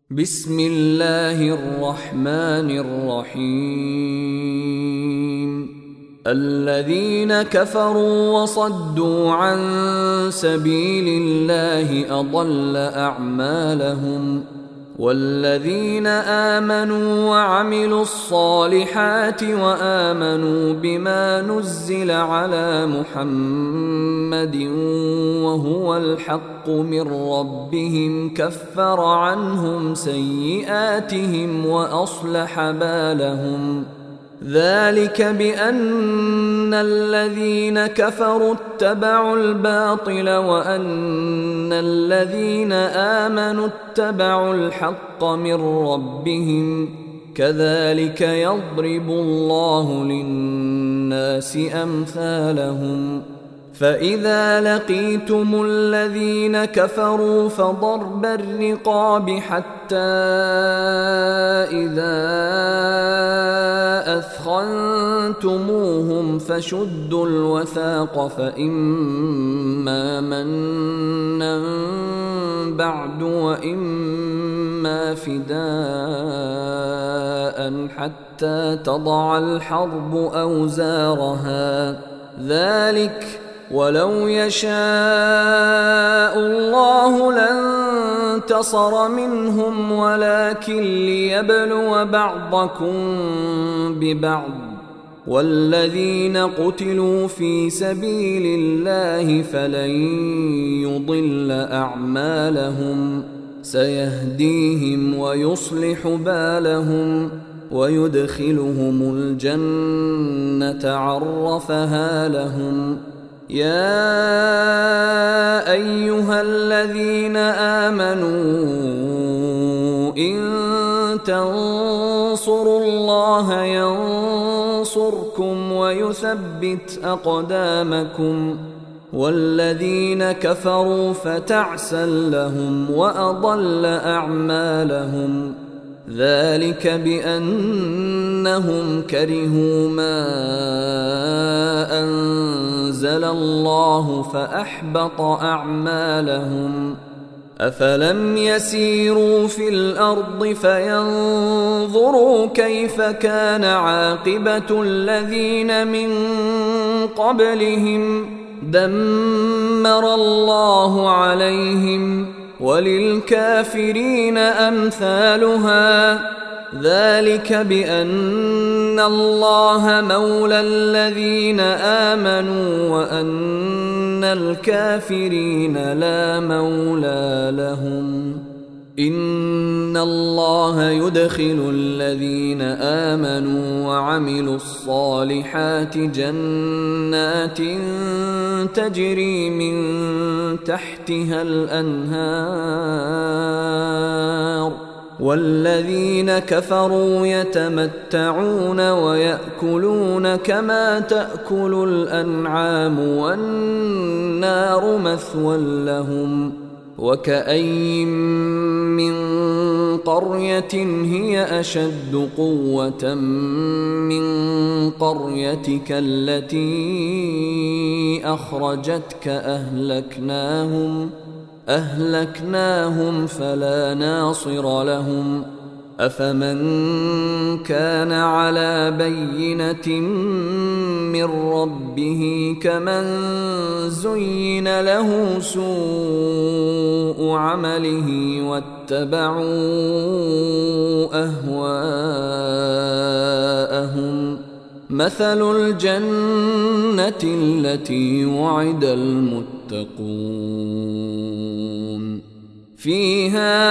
بسم الله الرحمن الرحيم. الذين كفروا وصدوا عن سبيل الله أضل أعمالهم، والذين آمنوا وعملوا الصالحات وآمنوا بما نزل على محمد وهو الحق من ربهم كفر عنهم سيئاتهم وأصلح بالهم. ذلك بأن الذين كفروا اتبعوا الباطل وأن الذين آمنوا اتبعوا الحق من ربهم، كذلك يضرب الله للناس أمثالهم. فإذا لقيتم الذين كفروا فضرب الرقاب حتى إذا أثخنتموهم فشدوا الوثاق، فإما منا بعد وإما فداء حتى تضع الحرب أوزارها. ذلك ولو يشاء الله لانتصر منهم ولكن ليبلو بعضكم ببعض، والذين قتلوا في سبيل الله فلن يضل أعمالهم، سيهديهم ويصلح بالهم ويدخلهم الجنة عرفها لهم. يا أيها الذين آمنوا إن تنصروا الله ينصركم ويثبت أقدامكم، والذين كفروا فتعسا لهم وأضل أعمالهم. ذلك بأنهم كرهوا ما أنزل الله فأحبط أعمالهم. أفلم يسيروا في الأرض فينظروا كيف كان عاقبة الذين من قبلهم، دمر الله عليهم وللكافرين أمثالها. ذلك بأن الله مولى الذين آمنوا وأن الكافرين لا مولى لهم. إن الله يدخل الذين آمنوا وعملوا الصالحات جنات تجري من تحتها الأنهار، والذين كفروا يتمتعون ويأكلون كما تأكل الأنعام والنار مثوى لهم. وكأين من قرية هي أشد قوة من قريتك التي أخرجتك أهلكناهم فلا ناصر لهم. أفمن كان على بينة من ربه كمن زين له سوء عمله واتبعوا أهواءهم. مثل الجنة التي وعد المتقون فيها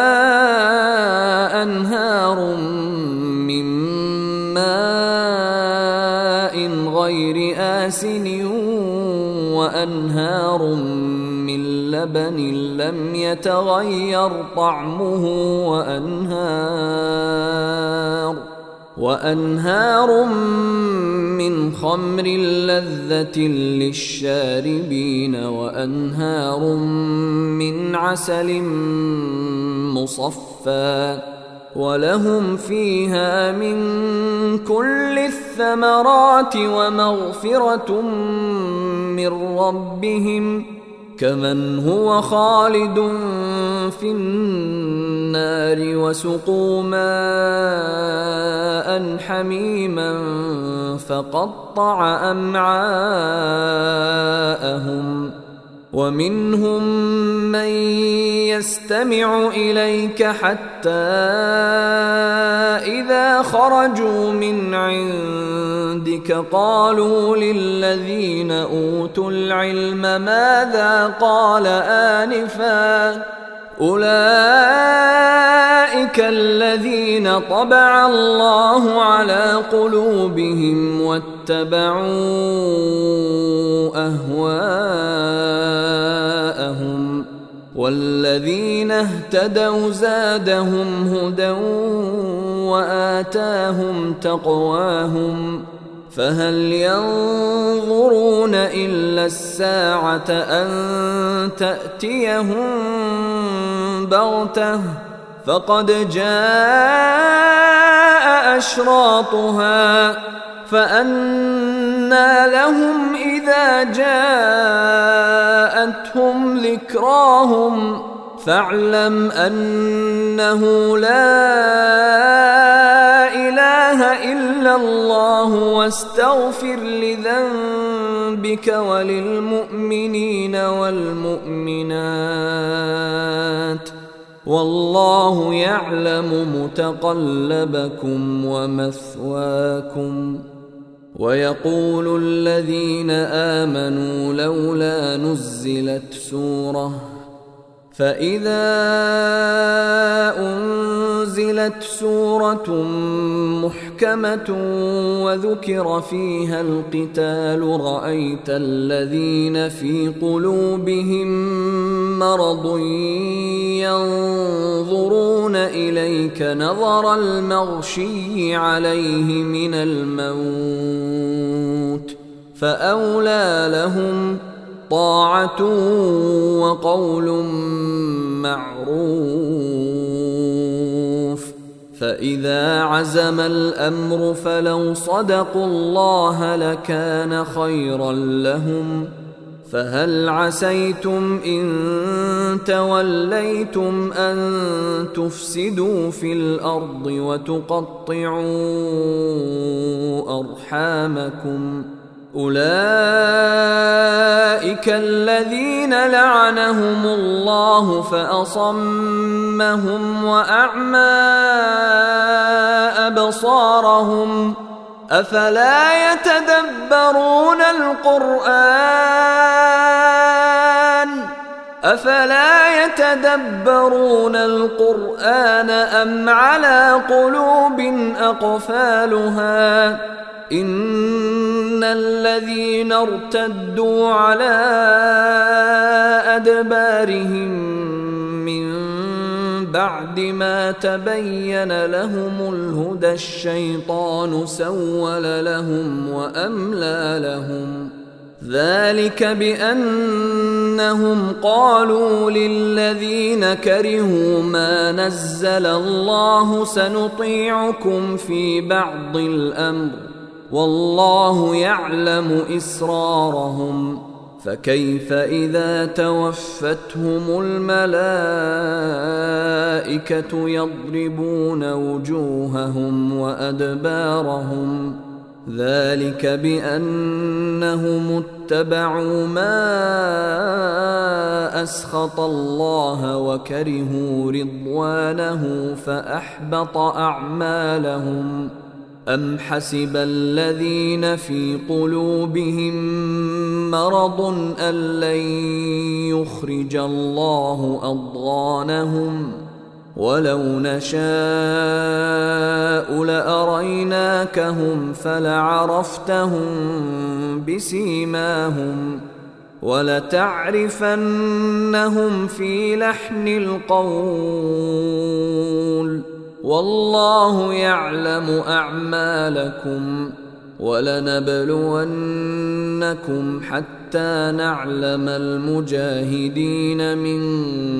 أنهار من ماء غير آسن وأنهار من لبن لم يتغير طعمه وأنهار من خمر لذة للشاربين وأنهار من عسل مصفى، ولهم فيها من كل الثمرات ومغفرة من ربهم كمن هو خالد في النار النار وسقوا ماء حميما فقطع أمعاءهم ومنهم من يستمع إليك حتى إذا خرجوا من عندك قالوا للذين أوتوا العلم ماذا قال آنفا أولئك الذين طبع الله على قلوبهم واتبعوا أهواءهم والذين اهتدوا زادهم هدى وآتاهم تقواهم فهل ينظرون إلا الساعة أن تأتيهم بغتة فقد جاء أشراطها فأنى لهم إذا جاءتهم ذكراهم فاعلم أنه لا إله إلا الله واستغفر لذنبك وللمؤمنين والمؤمنات والله يعلم متقلبكم ومثواكم. ويقول الذين آمنوا لولا نزلت سورة فإذا أنزلت سورة محكمة وذكر فيها القتال رأيت الذين في قلوبهم مرض ينظرون إليك نظر المغشي عليه من الموت فأولى لهم طاعة وقول معروف. فإذا عزم الأمر فلو صدقوا الله لكان خيرا لهم فهل عسيتم إن توليتم أن تفسدوا في الأرض وتقطعوا أرحامكم أولئك الذين لعنهم الله فأصمهم وأعمى أبصارهم أفلا يتدبرون القرآن أم على قلوب أقفالها إن الذين ارتدوا على أدبارهم من بعد ما تبين لهم الهدى الشيطان سول لهم وأملى لهم ذلك بأنهم قالوا للذين كرهوا ما نزل الله سنطيعكم في بعض الأمر والله يعلم إسرارهم فكيف إذا توفتهم الملائكة يضربون وجوههم وأدبارهم ذلك بأنهم اتبعوا ما أسخط الله وكرهوا رضوانه فأحبط أعمالهم أم حسب الذين في قلوبهم مرض أن لن يخرج الله أضغانهم ولو نشاء لأريناكهم فلعرفتهم بسيماهم ولتعرفنهم في لحن القول والله يعلم أعمالكم ولنبلونكم حتى نعلم المجاهدين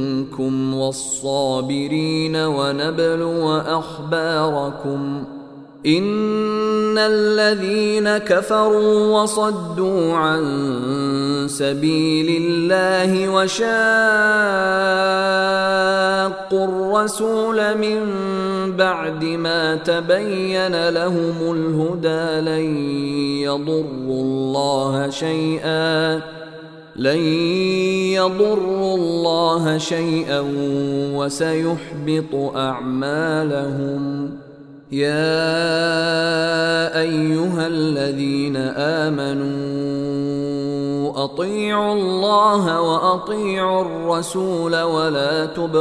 منكم والصابرين ونبلو أخباركم إن الذين كفروا وصدوا عن سبيل الله وشاقوا الرسول من بعد ما تبين لهم الهدى لن يضروا الله شيئا وسيحبط أعمالهم. يا أيها الذين آمنوا أطيعوا الله وأطيعوا الرسول ولا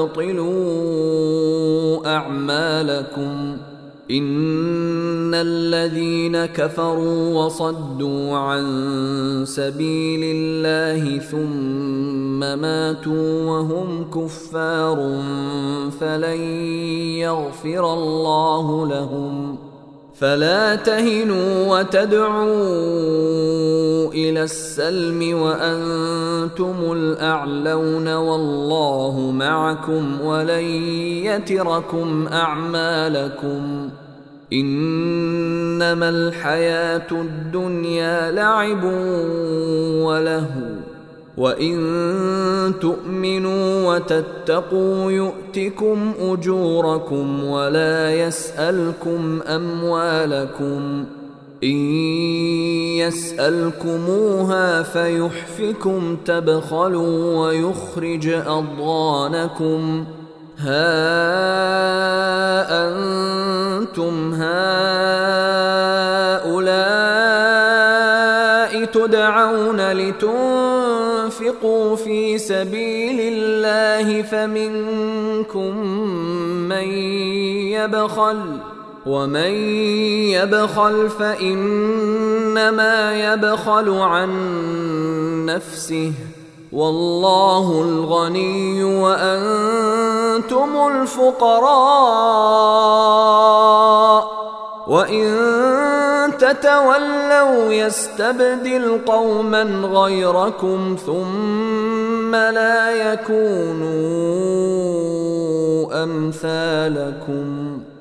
تبطلوا أعمالكم. إن الذين كفروا وصدوا عن سبيل الله ثم ماتوا وهم كفار فلن يغفر الله لهم. فلا تهنوا وتدعوا إلى السلم وأنتم الأعلون والله معكم ولن يتركم أعمالكم. إنما الحياة الدنيا لعب ولهو وإن تؤمنوا وتتقوا يؤتكم أجوركم ولا يسألكم أموالكم. إن يسألكموها فيحفكم تبخلوا ويخرج أضغانكم. ها أنتم هؤلاء تدعون لتنفقوا في سبيل الله فمنكم من يبخل ومن يبخل فإنما يبخل عن نفسه والله الغني وأنتم الفقراء وإن تتولوا يستبدل قوما غيركم ثم لا يكونوا أمثالكم.